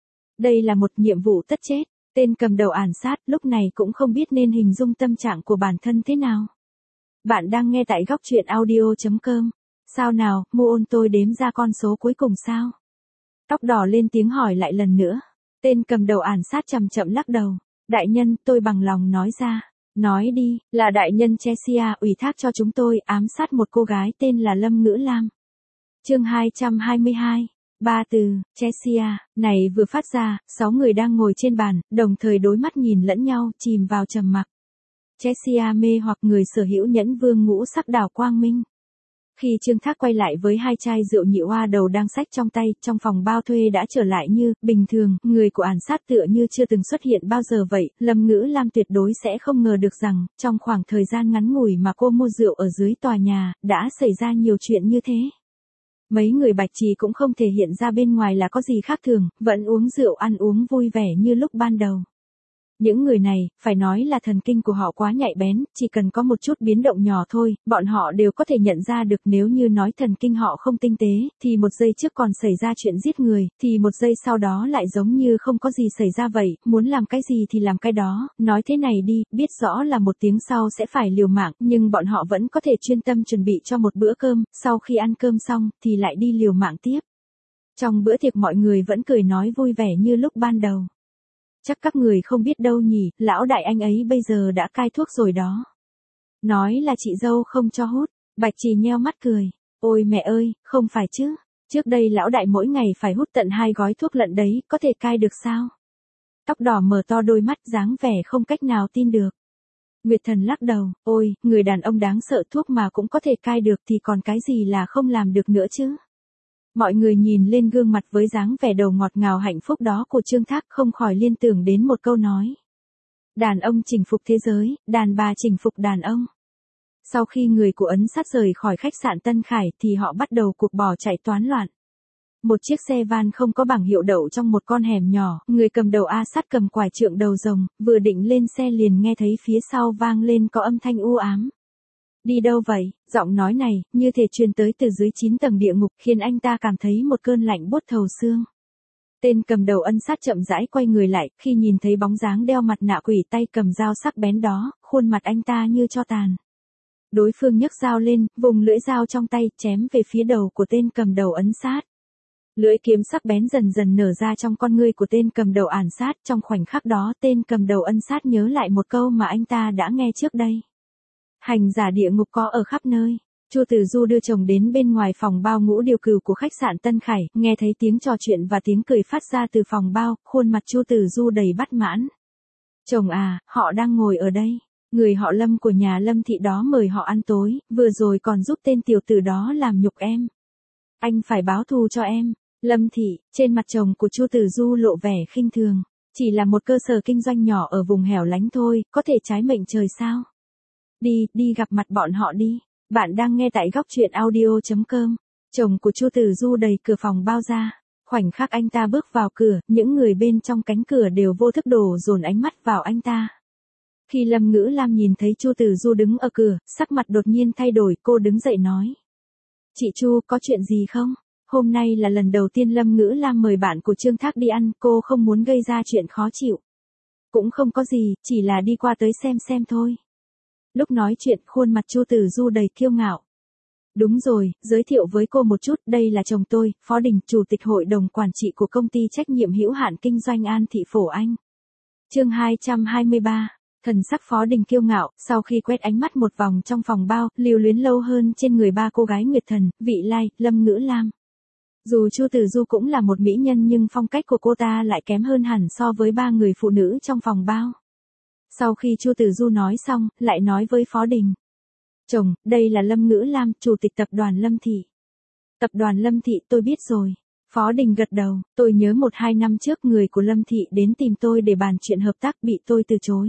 Đây là một nhiệm vụ tất chết, tên cầm đầu ản sát lúc này cũng không biết nên hình dung tâm trạng của bản thân thế nào. Bạn đang nghe tại góc truyện audio chấm com. Sao nào, Muôn tôi đếm ra con số cuối cùng sao? Tóc đỏ lên tiếng hỏi lại lần nữa. Tên cầm đầu ản sát chậm chậm lắc đầu. Đại nhân, tôi bằng lòng nói ra. Nói đi, là đại nhân Chesia ủy thác cho chúng tôi ám sát một cô gái tên là Lâm Ngữ Lam. Chương hai trăm hai mươi hai. Ba từ, Chesia, này vừa phát ra, sáu người đang ngồi trên bàn, đồng thời đối mắt nhìn lẫn nhau, chìm vào trầm mặc. Chesia mê hoặc người sở hữu nhẫn vương ngũ sắc đảo Quang Minh. Khi Trương Thác quay lại với hai chai rượu nhị oa đầu đang xách trong tay, trong phòng bao thuê đã trở lại như bình thường, người của ản sát tựa như chưa từng xuất hiện bao giờ vậy. Lâm Ngữ Lam tuyệt đối sẽ không ngờ được rằng, trong khoảng thời gian ngắn ngủi mà cô mua rượu ở dưới tòa nhà, đã xảy ra nhiều chuyện như thế. Mấy người Bạch Trì cũng không thể hiện ra bên ngoài là có gì khác thường, vẫn uống rượu ăn uống vui vẻ như lúc ban đầu. Những người này, phải nói là thần kinh của họ quá nhạy bén, chỉ cần có một chút biến động nhỏ thôi, bọn họ đều có thể nhận ra được. Nếu như nói thần kinh họ không tinh tế, thì một giây trước còn xảy ra chuyện giết người, thì một giây sau đó lại giống như không có gì xảy ra vậy, muốn làm cái gì thì làm cái đó, nói thế này đi, biết rõ là một tiếng sau sẽ phải liều mạng, nhưng bọn họ vẫn có thể chuyên tâm chuẩn bị cho một bữa cơm, sau khi ăn cơm xong, thì lại đi liều mạng tiếp. Trong bữa tiệc mọi người vẫn cười nói vui vẻ như lúc ban đầu. Chắc các người không biết đâu nhỉ, lão đại anh ấy bây giờ đã cai thuốc rồi đó. Nói là chị dâu không cho hút, Bạch Trì nheo mắt cười. Ôi mẹ ơi, không phải chứ, trước đây lão đại mỗi ngày phải hút tận hai gói thuốc lận đấy, có thể cai được sao? Tóc đỏ mở to đôi mắt dáng vẻ không cách nào tin được. Nguyệt Thần lắc đầu, ôi, người đàn ông đáng sợ thuốc mà cũng có thể cai được thì còn cái gì là không làm được nữa chứ? Mọi người nhìn lên gương mặt với dáng vẻ đầu ngọt ngào hạnh phúc đó của Trương Thác không khỏi liên tưởng đến một câu nói. Đàn ông chinh phục thế giới, đàn bà chinh phục đàn ông. Sau khi người của ấn sát rời khỏi khách sạn Tân Khải thì họ bắt đầu cuộc bỏ chạy toán loạn. Một chiếc xe van không có bảng hiệu đậu trong một con hẻm nhỏ, người cầm đầu A Sát cầm quải trượng đầu rồng, vừa định lên xe liền nghe thấy phía sau vang lên có âm thanh u ám. Đi đâu vậy? Giọng nói này, như thể truyền tới từ dưới chín tầng địa ngục, khiến anh ta cảm thấy một cơn lạnh buốt thấu xương. Tên cầm đầu Ân Sát chậm rãi quay người lại, khi nhìn thấy bóng dáng đeo mặt nạ quỷ tay cầm dao sắc bén đó, khuôn mặt anh ta như tro tàn. Đối phương nhấc dao lên, vùng lưỡi dao trong tay, chém về phía đầu của tên cầm đầu Ân Sát. Lưỡi kiếm sắc bén dần dần nở ra trong con ngươi của tên cầm đầu Ẩn Sát, trong khoảnh khắc đó tên cầm đầu Ân Sát nhớ lại một câu mà anh ta đã nghe trước đây. Hành giả địa ngục có ở khắp nơi. Chu Tử Du đưa chồng đến bên ngoài phòng bao ngũ điều cửu của khách sạn Tân Khải, nghe thấy tiếng trò chuyện và tiếng cười phát ra từ phòng bao, khuôn mặt Chu Tử Du đầy bất mãn. Chồng à, họ đang ngồi ở đây. Người họ Lâm của nhà Lâm thị đó mời họ ăn tối, vừa rồi còn giúp tên tiểu tử đó làm nhục em. Anh phải báo thù cho em. Lâm thị, trên mặt chồng của Chu Tử Du lộ vẻ khinh thường. Chỉ là một cơ sở kinh doanh nhỏ ở vùng hẻo lánh thôi, có thể trái mệnh trời sao? Đi, đi gặp mặt bọn họ đi. Bạn đang nghe tại góc truyện audio chấm com. Chồng của Chu Tử Du đẩy cửa phòng bao ra. Khoảnh khắc anh ta bước vào cửa, những người bên trong cánh cửa đều vô thức đổ dồn ánh mắt vào anh ta. Khi Lâm Ngữ Lam nhìn thấy Chu Tử Du đứng ở cửa, sắc mặt đột nhiên thay đổi, cô đứng dậy nói. Chị Chu, có chuyện gì không? Hôm nay là lần đầu tiên Lâm Ngữ Lam mời bạn của Trương Thác đi ăn, cô không muốn gây ra chuyện khó chịu. Cũng không có gì, chỉ là đi qua tới xem xem thôi. Lúc nói chuyện, khuôn mặt Chu Tử Du đầy kiêu ngạo. Đúng rồi, giới thiệu với cô một chút, đây là chồng tôi, Phó Đình, chủ tịch hội đồng quản trị của công ty trách nhiệm hữu hạn kinh doanh An Thị Phổ Anh. Chương hai trăm hai mươi ba. Thần sắc Phó Đình kiêu ngạo, sau khi quét ánh mắt một vòng trong phòng bao, lưu luyến lâu hơn trên người ba cô gái Nguyệt Thần, Vị Lai, Lâm Ngữ Lam. Dù Chu Tử Du cũng là một mỹ nhân nhưng phong cách của cô ta lại kém hơn hẳn so với ba người phụ nữ trong phòng bao. Sau khi Chu Tử Du nói xong, lại nói với Phó Đình. Chồng, đây là Lâm Ngữ Lam, chủ tịch tập đoàn Lâm Thị. Tập đoàn Lâm Thị tôi biết rồi. Phó Đình gật đầu, tôi nhớ một hai năm trước người của Lâm Thị đến tìm tôi để bàn chuyện hợp tác bị tôi từ chối.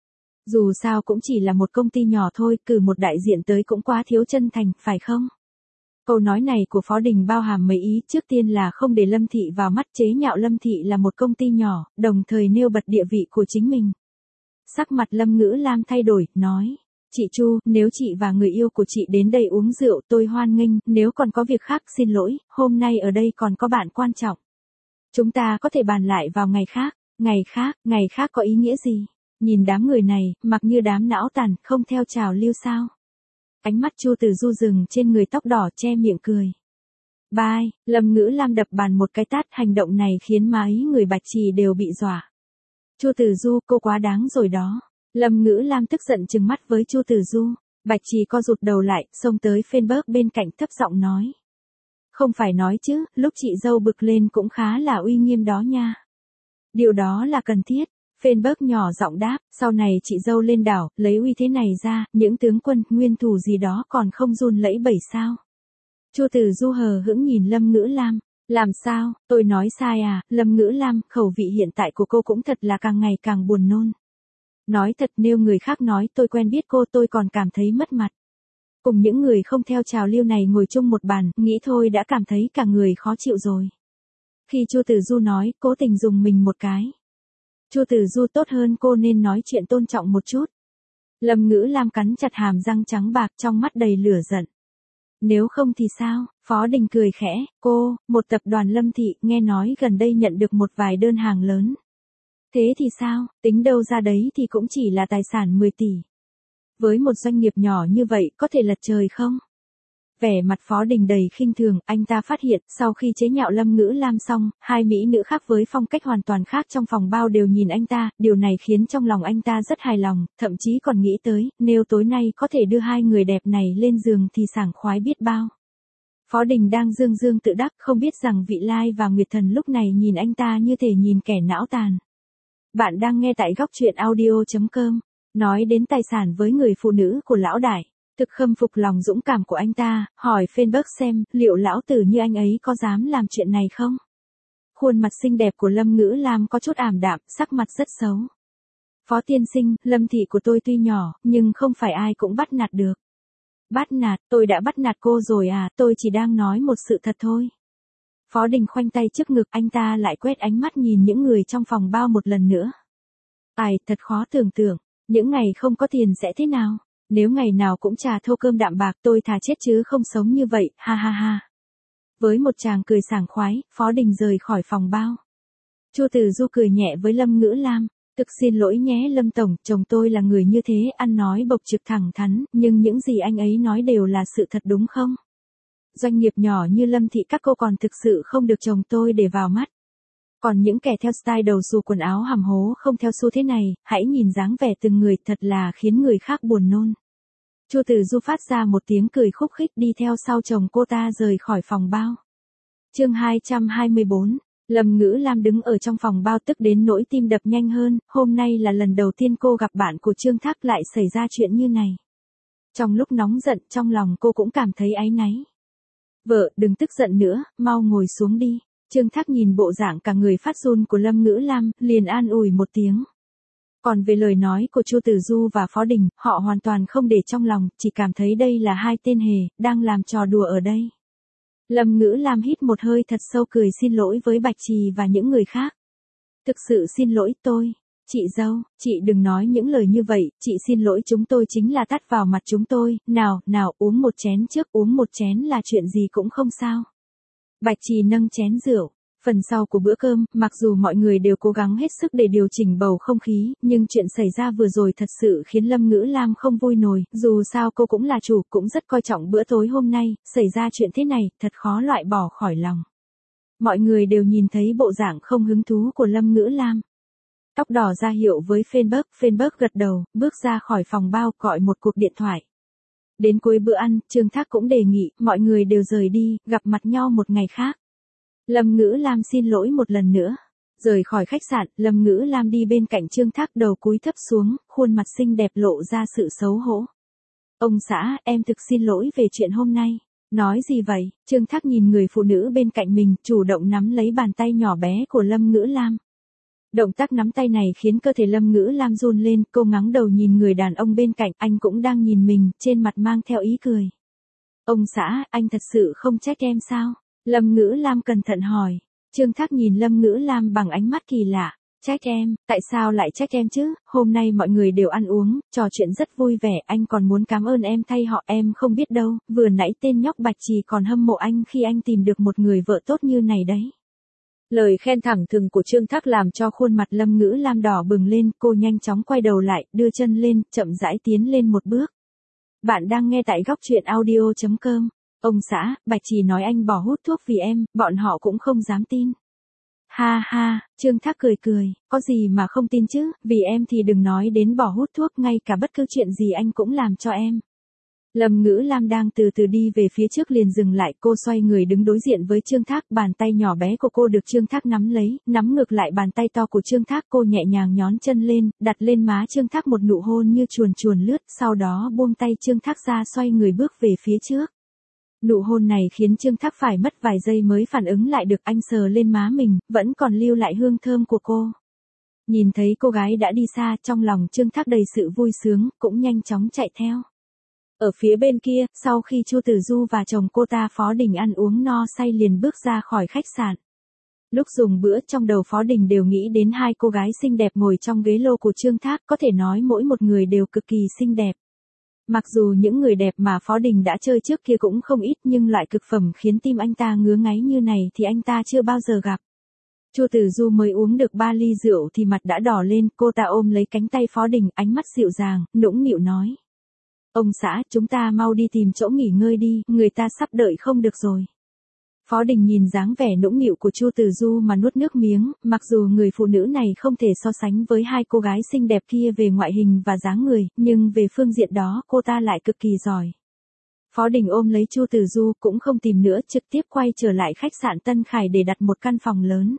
Dù sao cũng chỉ là một công ty nhỏ thôi, cử một đại diện tới cũng quá thiếu chân thành, phải không? Câu nói này của Phó Đình bao hàm mấy ý, trước tiên là không để Lâm Thị vào mắt, chế nhạo Lâm Thị là một công ty nhỏ, đồng thời nêu bật địa vị của chính mình. Sắc mặt Lâm Ngữ Lam thay đổi, nói, chị Chu, nếu chị và người yêu của chị đến đây uống rượu tôi hoan nghênh, nếu còn có việc khác xin lỗi, hôm nay ở đây còn có bạn quan trọng. Chúng ta có thể bàn lại vào ngày khác, ngày khác, ngày khác có ý nghĩa gì? Nhìn đám người này, mặc như đám não tàn, không theo trào lưu sao. Ánh mắt Chu Tử Du dừng trên người tóc đỏ che miệng cười. Bye, Lâm Ngữ Lam đập bàn một cái tát, hành động này khiến má ấy người Bạch Trì đều bị dọa. Chu Tử Du, cô quá đáng rồi đó. Lâm Ngữ Lam tức giận trừng mắt với Chu Tử Du. Bạch Trì co rụt đầu lại, xông tới Facebook bên cạnh thấp giọng nói. Không phải nói chứ, lúc chị dâu bực lên cũng khá là uy nghiêm đó nha. Điều đó là cần thiết. Facebook nhỏ giọng đáp, sau này chị dâu lên đảo, lấy uy thế này ra, những tướng quân, nguyên thủ gì đó còn không run lẫy bẩy sao. Chu Tử Du hờ hững nhìn Lâm Ngữ Lam, làm sao, tôi nói sai à, Lâm Ngữ Lam, khẩu vị hiện tại của cô cũng thật là càng ngày càng buồn nôn. Nói thật, nếu người khác nói tôi quen biết cô tôi còn cảm thấy mất mặt. Cùng những người không theo trào lưu này ngồi chung một bàn, nghĩ thôi đã cảm thấy cả người khó chịu rồi. Khi Chu Tử Du nói, cố tình dùng mình một cái. Chu Tử Du, tốt hơn cô nên nói chuyện tôn trọng một chút. Lâm Ngữ Lam cắn chặt hàm răng trắng bạc, trong mắt đầy lửa giận. Nếu không thì sao? Phó Đình cười khẽ, cô, một tập đoàn Lâm Thị, nghe nói gần đây nhận được một vài đơn hàng lớn. Thế thì sao, tính đâu ra đấy thì cũng chỉ là tài sản mười tỷ. Với một doanh nghiệp nhỏ như vậy, có thể lật trời không? Vẻ mặt Phó Đình đầy khinh thường, anh ta phát hiện, sau khi chế nhạo Lâm Ngữ Lam xong, hai mỹ nữ khác với phong cách hoàn toàn khác trong phòng bao đều nhìn anh ta, điều này khiến trong lòng anh ta rất hài lòng, thậm chí còn nghĩ tới, nếu tối nay có thể đưa hai người đẹp này lên giường thì sảng khoái biết bao. Phó Đình đang dương dương tự đắc, không biết rằng Vị Lai và Nguyệt Thần lúc này nhìn anh ta như thể nhìn kẻ não tàn. Bạn đang nghe tại góc truyện audio chấm com, nói đến tài sản với người phụ nữ của lão đại. Thực khâm phục lòng dũng cảm của anh ta, hỏi Facebook xem, liệu lão tử như anh ấy có dám làm chuyện này không? Khuôn mặt xinh đẹp của Lâm Ngữ Lam có chút ảm đạm, sắc mặt rất xấu. Phó tiên sinh, Lâm thị của tôi tuy nhỏ, nhưng không phải ai cũng bắt nạt được. Bắt nạt, tôi đã bắt nạt cô rồi à, tôi chỉ đang nói một sự thật thôi. Phó Đình khoanh tay trước ngực, anh ta lại quét ánh mắt nhìn những người trong phòng bao một lần nữa. Ai, thật khó tưởng tượng, những ngày không có tiền sẽ thế nào, nếu ngày nào cũng trà thô cơm đạm bạc tôi thà chết chứ không sống như vậy, ha ha ha. Với một tràng cười sảng khoái, Phó Đình rời khỏi phòng bao. Chu Tử Du cười nhẹ với Lâm Ngữ Lam, thực xin lỗi nhé Lâm Tổng, chồng tôi là người như thế, ăn nói bộc trực thẳng thắn, nhưng những gì anh ấy nói đều là sự thật đúng không? Doanh nghiệp nhỏ như Lâm Thị các cô còn thực sự không được chồng tôi để vào mắt. Còn những kẻ theo style đầu xù quần áo hầm hố không theo xu thế này, hãy nhìn dáng vẻ từng người thật là khiến người khác buồn nôn. Chu Tử Du phát ra một tiếng cười khúc khích đi theo sau chồng cô ta rời khỏi phòng bao. Chương hai trăm hai mươi bốn, Lâm Ngữ Lam đứng ở trong phòng bao tức đến nỗi tim đập nhanh hơn, hôm nay là lần đầu tiên cô gặp bạn của Trương Thác lại xảy ra chuyện như này. Trong lúc nóng giận trong lòng cô cũng cảm thấy áy náy. Vợ, đừng tức giận nữa, mau ngồi xuống đi. Trương Thác nhìn bộ dạng cả người phát run của Lâm Ngữ Lam, liền an ủi một tiếng. Còn về lời nói của Chu Tử Du và Phó Đình, họ hoàn toàn không để trong lòng, chỉ cảm thấy đây là hai tên hề, đang làm trò đùa ở đây. Lâm Ngữ Lam hít một hơi thật sâu cười xin lỗi với Bạch Trì và những người khác. Thực sự xin lỗi tôi. Chị dâu, chị đừng nói những lời như vậy, chị xin lỗi chúng tôi chính là tát vào mặt chúng tôi, nào, nào, uống một chén trước, uống một chén là chuyện gì cũng không sao. Bạch Trì nâng chén rượu. Phần sau của bữa cơm, mặc dù mọi người đều cố gắng hết sức để điều chỉnh bầu không khí, nhưng chuyện xảy ra vừa rồi thật sự khiến Lâm Ngữ Lam không vui nổi, dù sao cô cũng là chủ, cũng rất coi trọng bữa tối hôm nay, xảy ra chuyện thế này, thật khó loại bỏ khỏi lòng. Mọi người đều nhìn thấy bộ dạng không hứng thú của Lâm Ngữ Lam. Tóc đỏ ra hiệu với Fenberg, Fenberg gật đầu, bước ra khỏi phòng bao gọi một cuộc điện thoại. Đến cuối bữa ăn, Trương Thác cũng đề nghị, mọi người đều rời đi, gặp mặt nhau một ngày khác. Lâm Ngữ Lam xin lỗi một lần nữa. Rời khỏi khách sạn, Lâm Ngữ Lam đi bên cạnh Trương Thác đầu cúi thấp xuống, khuôn mặt xinh đẹp lộ ra sự xấu hổ. Ông xã, em thực xin lỗi về chuyện hôm nay. Nói gì vậy? Trương Thác nhìn người phụ nữ bên cạnh mình, chủ động nắm lấy bàn tay nhỏ bé của Lâm Ngữ Lam. Động tác nắm tay này khiến cơ thể Lâm Ngữ Lam run lên, cô ngẩng đầu nhìn người đàn ông bên cạnh, anh cũng đang nhìn mình, trên mặt mang theo ý cười. Ông xã, anh thật sự không trách em sao? Lâm Ngữ Lam cẩn thận hỏi. Trương Thác nhìn Lâm Ngữ Lam bằng ánh mắt kỳ lạ. Trách em, tại sao lại trách em chứ? Hôm nay mọi người đều ăn uống, trò chuyện rất vui vẻ, anh còn muốn cảm ơn em thay họ, em không biết đâu, vừa nãy tên nhóc Bạch Trì còn hâm mộ anh khi anh tìm được một người vợ tốt như này đấy. Lời khen thẳng thừng của Trương Thác làm cho khuôn mặt Lâm Ngữ Lam đỏ bừng lên, cô nhanh chóng quay đầu lại, đưa chân lên, chậm rãi tiến lên một bước. Bạn đang nghe tại góc truyện audio chấm com. Ông xã, Bạch Trì nói anh bỏ hút thuốc vì em, bọn họ cũng không dám tin. Ha ha, Trương Thác cười cười, có gì mà không tin chứ, vì em thì đừng nói đến bỏ hút thuốc, ngay cả bất cứ chuyện gì anh cũng làm cho em. Lâm Ngữ Lam đang từ từ đi về phía trước liền dừng lại, cô xoay người đứng đối diện với Trương Thác, bàn tay nhỏ bé của cô được Trương Thác nắm lấy, nắm ngược lại bàn tay to của Trương Thác, cô nhẹ nhàng nhón chân lên, đặt lên má Trương Thác một nụ hôn như chuồn chuồn lướt, sau đó buông tay Trương Thác ra xoay người bước về phía trước. Nụ hôn này khiến Trương Thác phải mất vài giây mới phản ứng lại được, anh sờ lên má mình, vẫn còn lưu lại hương thơm của cô. Nhìn thấy cô gái đã đi xa, trong lòng Trương Thác đầy sự vui sướng, cũng nhanh chóng chạy theo. Ở phía bên kia, sau khi Chu Tử Du và chồng cô ta Phó Đình ăn uống no say liền bước ra khỏi khách sạn. Lúc dùng bữa trong đầu Phó Đình đều nghĩ đến hai cô gái xinh đẹp ngồi trong ghế lô của Trương Thác, có thể nói mỗi một người đều cực kỳ xinh đẹp. Mặc dù những người đẹp mà Phó Đình đã chơi trước kia cũng không ít nhưng loại cực phẩm khiến tim anh ta ngứa ngáy như này thì anh ta chưa bao giờ gặp. Chu Tử Du mới uống được ba ly rượu thì mặt đã đỏ lên, cô ta ôm lấy cánh tay Phó Đình, ánh mắt dịu dàng, nũng nịu nói. Ông xã, chúng ta mau đi tìm chỗ nghỉ ngơi đi, người ta sắp đợi không được rồi. Phó Đình nhìn dáng vẻ nũng nịu của Chu Tử Du mà nuốt nước miếng, mặc dù người phụ nữ này không thể so sánh với hai cô gái xinh đẹp kia về ngoại hình và dáng người, nhưng về phương diện đó cô ta lại cực kỳ giỏi. Phó Đình ôm lấy Chu Tử Du cũng không tìm nữa, trực tiếp quay trở lại khách sạn Tân Khải để đặt một căn phòng lớn.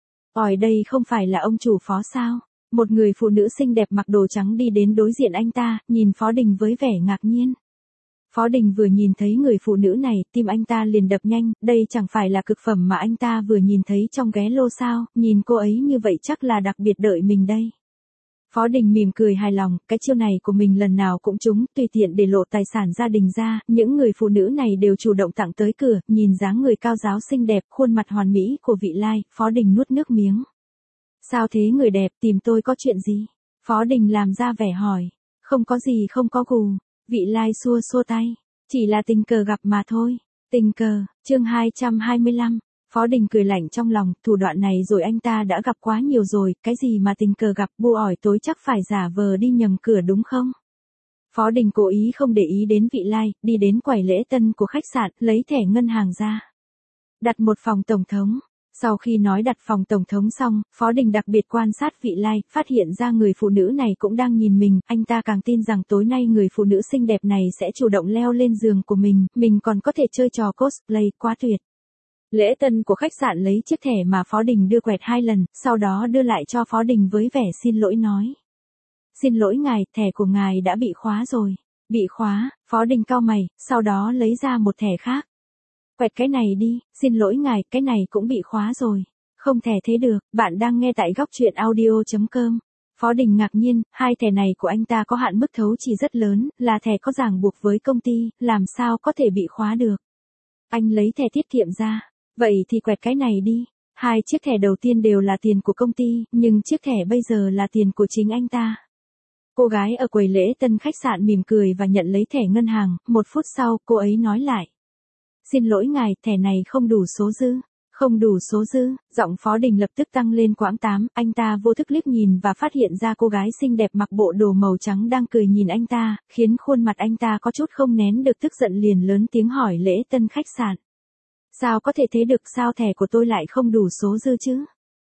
Ỏi đây không phải là ông chủ Phó sao? Một người phụ nữ xinh đẹp mặc đồ trắng đi đến đối diện anh ta, nhìn Phó Đình với vẻ ngạc nhiên. Phó Đình vừa nhìn thấy người phụ nữ này, tim anh ta liền đập nhanh, đây chẳng phải là cực phẩm mà anh ta vừa nhìn thấy trong ghé lô sao, nhìn cô ấy như vậy chắc là đặc biệt đợi mình đây. Phó Đình mỉm cười hài lòng, cái chiêu này của mình lần nào cũng trúng, tùy tiện để lộ tài sản gia đình ra, những người phụ nữ này đều chủ động tặng tới cửa, nhìn dáng người cao giáo xinh đẹp, khuôn mặt hoàn mỹ của vị lai, Phó Đình nuốt nước miếng. Sao thế người đẹp, tìm tôi có chuyện gì? Phó Đình làm ra vẻ hỏi. Không có gì không có gù. Vị lai xua xua tay. Chỉ là tình cờ gặp mà thôi. Tình cờ, chương hai trăm hai mươi lăm. Phó Đình cười lạnh trong lòng, thủ đoạn này rồi anh ta đã gặp quá nhiều rồi, cái gì mà tình cờ gặp, bu ỏi tối chắc phải giả vờ đi nhầm cửa đúng không? Phó Đình cố ý không để ý đến vị lai, đi đến quầy lễ tân của khách sạn, lấy thẻ ngân hàng ra. Đặt một phòng tổng thống. Sau khi nói đặt phòng tổng thống xong, Phó Đình đặc biệt quan sát vị lai, phát hiện ra người phụ nữ này cũng đang nhìn mình, anh ta càng tin rằng tối nay người phụ nữ xinh đẹp này sẽ chủ động leo lên giường của mình, mình còn có thể chơi trò cosplay, quá tuyệt. Lễ tân của khách sạn lấy chiếc thẻ mà Phó Đình đưa quẹt hai lần, sau đó đưa lại cho Phó Đình với vẻ xin lỗi nói. Xin lỗi ngài, thẻ của ngài đã bị khóa rồi. Bị khóa, Phó Đình cau mày, sau đó lấy ra một thẻ khác. Quẹt cái này đi, xin lỗi ngài, cái này cũng bị khóa rồi. Không thể thế được, bạn đang nghe tại góc truyện audio chấm com. Phó Đình ngạc nhiên, hai thẻ này của anh ta có hạn mức thấu chỉ rất lớn, là thẻ có ràng buộc với công ty, làm sao có thể bị khóa được. Anh lấy thẻ tiết kiệm ra. Vậy thì quẹt cái này đi. Hai chiếc thẻ đầu tiên đều là tiền của công ty, nhưng chiếc thẻ bây giờ là tiền của chính anh ta. Cô gái ở quầy lễ tân khách sạn mỉm cười và nhận lấy thẻ ngân hàng, một phút sau, cô ấy nói lại. Xin lỗi ngài, thẻ này không đủ số dư. Không đủ số dư, giọng Phó Đình lập tức tăng lên quãng tám, anh ta vô thức liếc nhìn và phát hiện ra cô gái xinh đẹp mặc bộ đồ màu trắng đang cười nhìn anh ta, khiến khuôn mặt anh ta có chút không nén được tức giận liền lớn tiếng hỏi lễ tân khách sạn. Sao có thể thế được, sao thẻ của tôi lại không đủ số dư chứ?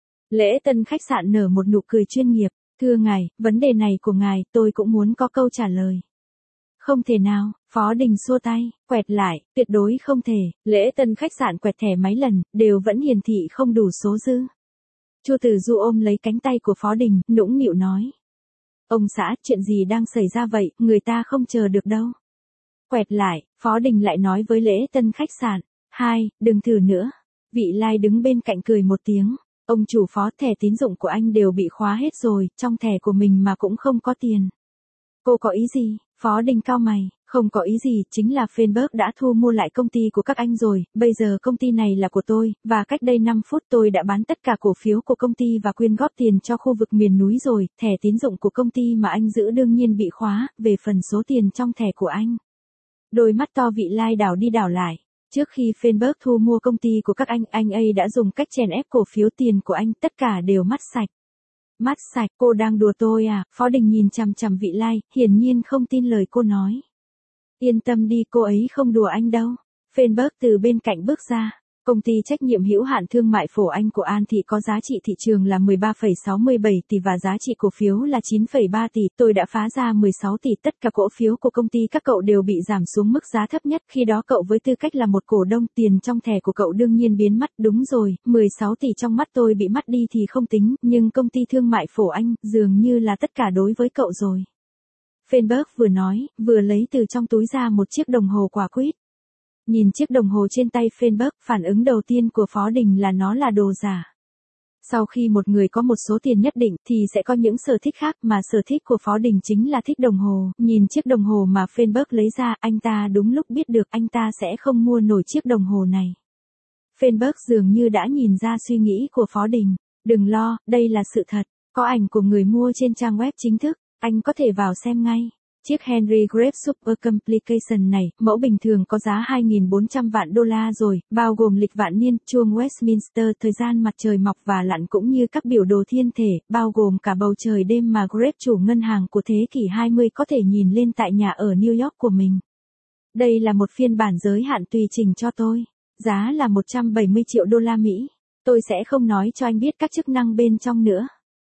Lễ tân khách sạn nở một nụ cười chuyên nghiệp, thưa ngài, vấn đề này của ngài tôi cũng muốn có câu trả lời. Không thể nào, Phó Đình xua tay, quẹt lại, tuyệt đối không thể, lễ tân khách sạn quẹt thẻ mấy lần, đều vẫn hiển thị không đủ số dư. Chu Tử Du ôm lấy cánh tay của Phó Đình, nũng nịu nói. Ông xã, chuyện gì đang xảy ra vậy, người ta không chờ được đâu. Quẹt lại, Phó Đình lại nói với lễ tân khách sạn. Hai, đừng thử nữa. Vị lai đứng bên cạnh cười một tiếng. Ông chủ Phó, thẻ tín dụng của anh đều bị khóa hết rồi, trong thẻ của mình mà cũng không có tiền. Cô có ý gì? Phó Đình cau mày, không có ý gì, chính là Facebook đã thu mua lại công ty của các anh rồi, bây giờ công ty này là của tôi, và cách đây năm phút tôi đã bán tất cả cổ phiếu của công ty và quyên góp tiền cho khu vực miền núi rồi, thẻ tín dụng của công ty mà anh giữ đương nhiên bị khóa, về phần số tiền trong thẻ của anh. Đôi mắt to vị lai đảo đi đảo lại. Trước khi Facebook thu mua công ty của các anh, anh ấy đã dùng cách chèn ép cổ phiếu tiền của anh, tất cả đều mắt sạch. Mắt sạch, cô đang đùa tôi à? Phó Đình nhìn chằm chằm vị lai, hiển nhiên không tin lời cô nói. Yên tâm đi, cô ấy không đùa anh đâu. Facebook từ bên cạnh bước ra. Công ty trách nhiệm hữu hạn thương mại Phổ Anh của An Thị có giá trị thị trường là mười ba phẩy sáu mươi bảy tỷ và giá trị cổ phiếu là chín phẩy ba tỷ. Tôi đã phá ra mười sáu tỷ, tất cả cổ phiếu của công ty các cậu đều bị giảm xuống mức giá thấp nhất. Khi đó cậu với tư cách là một cổ đông, tiền trong thẻ của cậu đương nhiên biến mất. Đúng rồi, mười sáu tỷ trong mắt tôi bị mất đi thì không tính, nhưng công ty thương mại Phổ Anh dường như là tất cả đối với cậu rồi. Facebook vừa nói, vừa lấy từ trong túi ra một chiếc đồng hồ quả quýt. Nhìn chiếc đồng hồ trên tay Facebook, phản ứng đầu tiên của Phó Đình là nó là đồ giả. Sau khi một người có một số tiền nhất định thì sẽ có những sở thích khác, mà sở thích của Phó Đình chính là thích đồng hồ. Nhìn chiếc đồng hồ mà Facebook lấy ra, anh ta đúng lúc biết được anh ta sẽ không mua nổi chiếc đồng hồ này. Facebook dường như đã nhìn ra suy nghĩ của Phó Đình. Đừng lo, đây là sự thật. Có ảnh của người mua trên trang web chính thức, anh có thể vào xem ngay. Chiếc Henry Grape Super Complication này, mẫu bình thường có giá hai nghìn bốn trăm vạn đô la rồi, bao gồm lịch vạn niên, chuông Westminster, thời gian mặt trời mọc và lặn cũng như các biểu đồ thiên thể, bao gồm cả bầu trời đêm mà Grape chủ ngân hàng của thế kỷ hai mươi có thể nhìn lên tại nhà ở New York của mình. Đây là một phiên bản giới hạn tùy chỉnh cho tôi. Giá là một trăm bảy mươi triệu đô la Mỹ. Tôi sẽ không nói cho anh biết các chức năng bên trong nữa.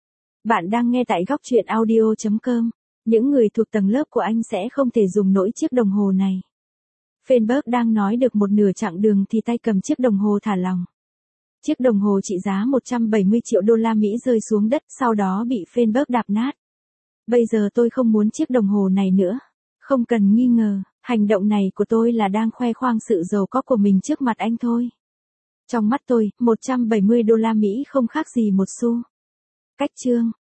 Bạn đang nghe tại góc truyện audio chấm com. Những người thuộc tầng lớp của anh sẽ không thể dùng nổi chiếc đồng hồ này. Facebook đang nói được một nửa chặng đường thì tay cầm chiếc đồng hồ thả lỏng. Chiếc đồng hồ trị giá một trăm bảy mươi triệu đô la Mỹ rơi xuống đất, sau đó bị Facebook đạp nát. Bây giờ tôi không muốn chiếc đồng hồ này nữa. Không cần nghi ngờ, hành động này của tôi là đang khoe khoang sự giàu có của mình trước mặt anh thôi. Trong mắt tôi, một trăm bảy mươi đô la Mỹ không khác gì một xu. Cách chương